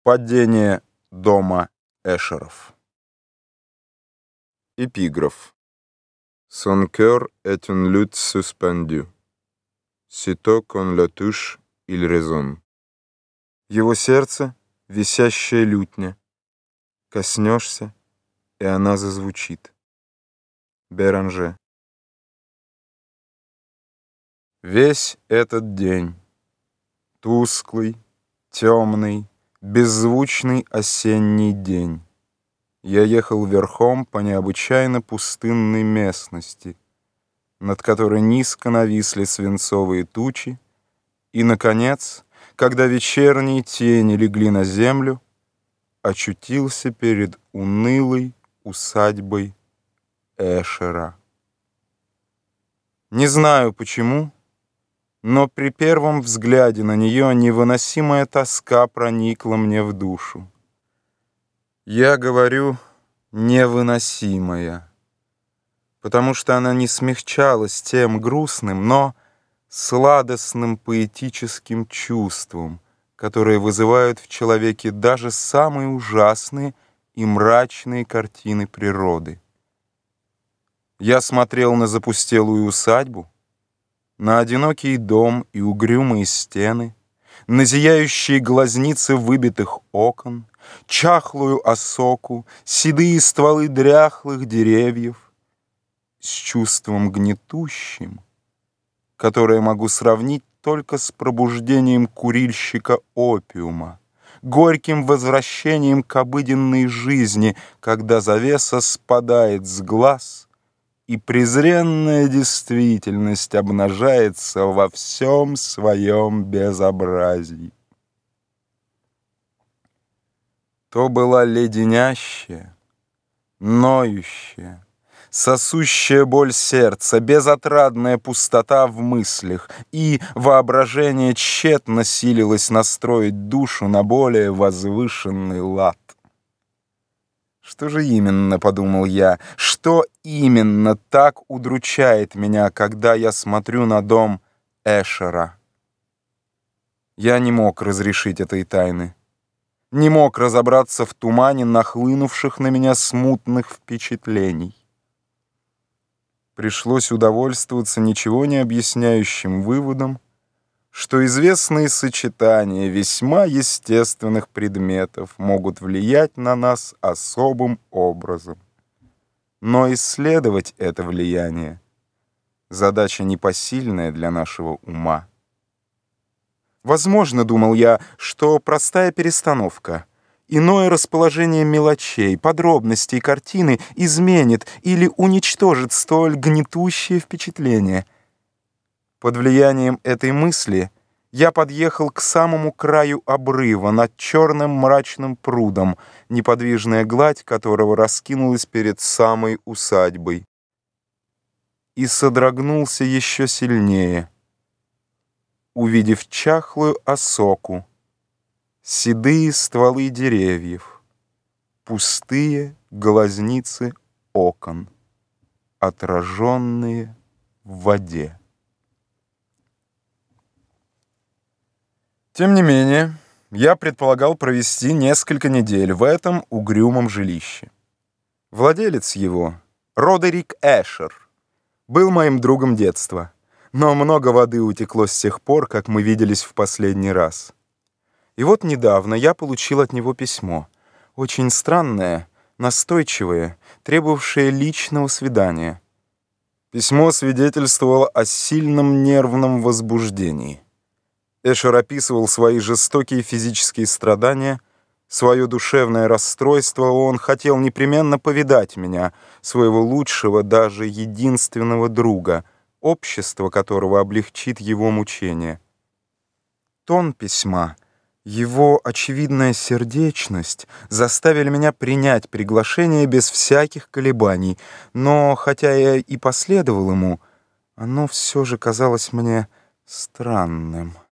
Падение дома Эшеров. Эпиграф. Son cœur est une lutte suspendue. Sitôt qu'on le touche, il résonne. Его сердце — висящая лютня. Коснешься, и она зазвучит. Беранже. Весь этот день, тусклый, темный, беззвучный осенний день, я ехал верхом по необычайно пустынной местности, над которой низко нависли свинцовые тучи, и, наконец, когда вечерние тени легли на землю, очутился перед унылой усадьбой Эшера. Не знаю почему, но при первом взгляде на нее невыносимая тоска проникла мне в душу. Я говорю «невыносимая», потому что она не смягчалась тем грустным, но сладостным поэтическим чувством, которые вызывают в человеке даже самые ужасные и мрачные картины природы. Я смотрел на запустелую усадьбу, на одинокий дом и угрюмые стены, на зияющие глазницы выбитых окон, чахлую осоку, седые стволы дряхлых деревьев, с чувством гнетущим, которое могу сравнить только с пробуждением курильщика опиума, горьким возвращением к обыденной жизни, когда завеса спадает с глаз, и презренная действительность обнажается во всем своем безобразии. То была леденящая, ноющая, сосущая боль сердца, безотрадная пустота в мыслях, и воображение тщетно силилось настроить душу на более возвышенный лад. Что же именно, подумал я, что именно так удручает меня, когда я смотрю на дом Эшера? Я не мог разрешить этой тайны, не мог разобраться в тумане нахлынувших на меня смутных впечатлений. Пришлось удовольствоваться ничего не объясняющим выводом, что известные сочетания весьма естественных предметов могут влиять на нас особым образом. Но исследовать это влияние — задача непосильная для нашего ума. Возможно, думал я, что простая перестановка, иное расположение мелочей, подробностей картины изменит или уничтожит столь гнетущее впечатление. Под влиянием этой мысли я подъехал к самому краю обрыва над черным мрачным прудом, неподвижная гладь которого раскинулась перед самой усадьбой, и содрогнулся еще сильнее, увидев чахлую осоку, седые стволы деревьев, пустые глазницы окон, отраженные в воде. Тем не менее, я предполагал провести несколько недель в этом угрюмом жилище. Владелец его, Родерик Эшер, был моим другом детства, но много воды утекло с тех пор, как мы виделись в последний раз. И вот недавно я получил от него письмо, очень странное, настойчивое, требовавшее личного свидания. Письмо свидетельствовало о сильном нервном возбуждении. Эшер описывал свои жестокие физические страдания, свое душевное расстройство. Он хотел непременно повидать меня, своего лучшего, даже единственного друга, общество которого облегчит его мучения. Тон письма, его очевидная сердечность заставили меня принять приглашение без всяких колебаний, но, хотя я и последовал ему, оно все же казалось мне странным.